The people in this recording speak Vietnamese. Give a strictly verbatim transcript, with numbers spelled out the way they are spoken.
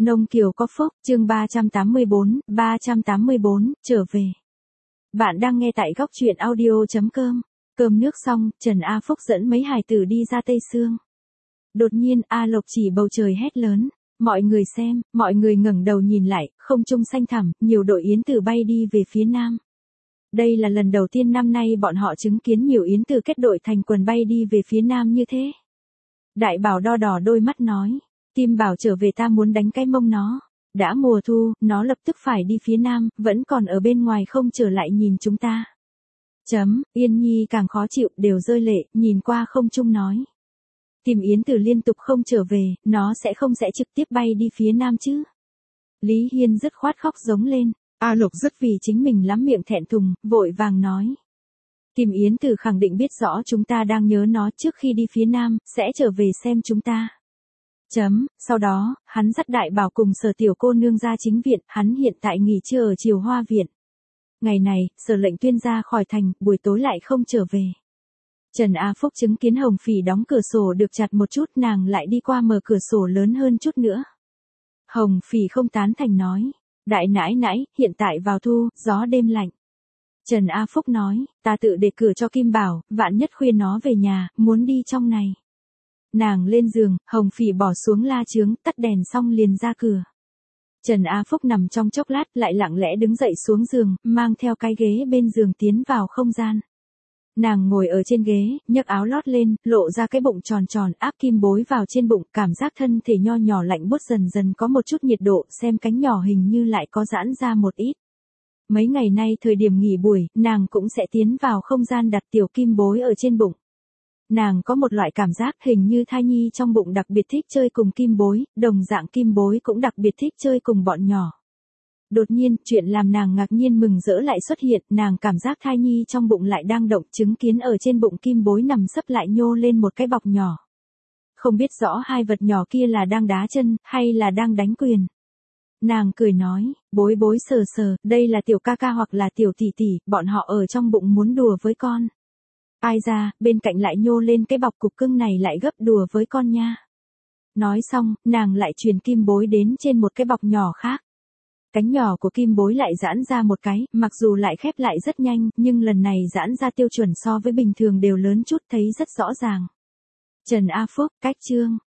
Nông Kiều có phúc, chương ba trăm tám mươi bốn, ba trăm tám mươi bốn, trở về. Bạn đang nghe tại góc truyện audio chấm com. Cơm nước xong, Trần A Phúc dẫn mấy hài tử đi ra Tây Sương. Đột nhiên A Lộc chỉ bầu trời hét lớn. Mọi người xem, mọi người ngẩng đầu nhìn lại, không trung xanh thẳm, nhiều đội yến tử bay đi về phía nam. Đây là lần đầu tiên năm nay bọn họ chứng kiến nhiều yến tử kết đội thành quần bay đi về phía nam như thế. Đại Bảo đo đỏ đôi mắt nói. Kim Bảo trở về ta muốn đánh cái mông nó. Đã mùa thu, nó lập tức phải đi phía nam, vẫn còn ở bên ngoài không trở lại nhìn chúng ta. Chấm, Yên Nhi càng khó chịu, đều rơi lệ, nhìn qua không trung nói. Tìm yến tử liên tục không trở về, nó sẽ không sẽ trực tiếp bay đi phía nam chứ. Lý Hiên dứt khoát khóc giống lên. A Lộc rất vì chính mình lắm miệng thẹn thùng, vội vàng nói. Kim Yến Tử khẳng định biết rõ chúng ta đang nhớ nó trước khi đi phía nam, sẽ trở về xem chúng ta. Chấm, sau đó, hắn dắt Đại Bảo cùng Sở tiểu cô nương ra chính viện, hắn hiện tại nghỉ trưa ở Triều Hoa viện. Ngày này, Sở lệnh tuyên ra khỏi thành, buổi tối lại không trở về. Trần A Phúc chứng kiến Hồng Phỉ đóng cửa sổ được chặt một chút, nàng lại đi qua mở cửa sổ lớn hơn chút nữa. Hồng Phỉ không tán thành nói, đại nãi nãi, hiện tại vào thu, gió đêm lạnh. Trần A Phúc nói, ta tự để cửa cho Kim Bảo, vạn nhất khuya nó về nhà, muốn đi trong này. Nàng lên giường, Hồng Phỉ bỏ xuống la chướng, tắt đèn xong liền ra cửa. Trần A Phúc nằm trong chốc lát, lại lặng lẽ đứng dậy xuống giường, mang theo cái ghế bên giường tiến vào không gian. Nàng ngồi ở trên ghế, nhấc áo lót lên, lộ ra cái bụng tròn tròn, áp kim bối vào trên bụng, cảm giác thân thể nho nhỏ lạnh buốt dần dần có một chút nhiệt độ, xem cánh nhỏ hình như lại có giãn ra một ít. Mấy ngày nay thời điểm nghỉ buổi, nàng cũng sẽ tiến vào không gian đặt tiểu kim bối ở trên bụng. Nàng có một loại cảm giác hình như thai nhi trong bụng đặc biệt thích chơi cùng kim bối, đồng dạng kim bối cũng đặc biệt thích chơi cùng bọn nhỏ. Đột nhiên, chuyện làm nàng ngạc nhiên mừng rỡ lại xuất hiện, nàng cảm giác thai nhi trong bụng lại đang động, chứng kiến ở trên bụng kim bối nằm sấp lại nhô lên một cái bọc nhỏ. Không biết rõ hai vật nhỏ kia là đang đá chân, hay là đang đánh quyền. Nàng cười nói, bối bối sờ sờ, đây là tiểu ca ca hoặc là tiểu tỷ tỷ, bọn họ ở trong bụng muốn đùa với con. Ai ra, bên cạnh lại nhô lên cái bọc cục cưng này lại gấp đùa với con nha. Nói xong, nàng lại truyền kim bối đến trên một cái bọc nhỏ khác. Cánh nhỏ của kim bối lại giãn ra một cái, mặc dù lại khép lại rất nhanh, nhưng lần này giãn ra tiêu chuẩn so với bình thường đều lớn chút, thấy rất rõ ràng. Trần A Phúc, cách chương.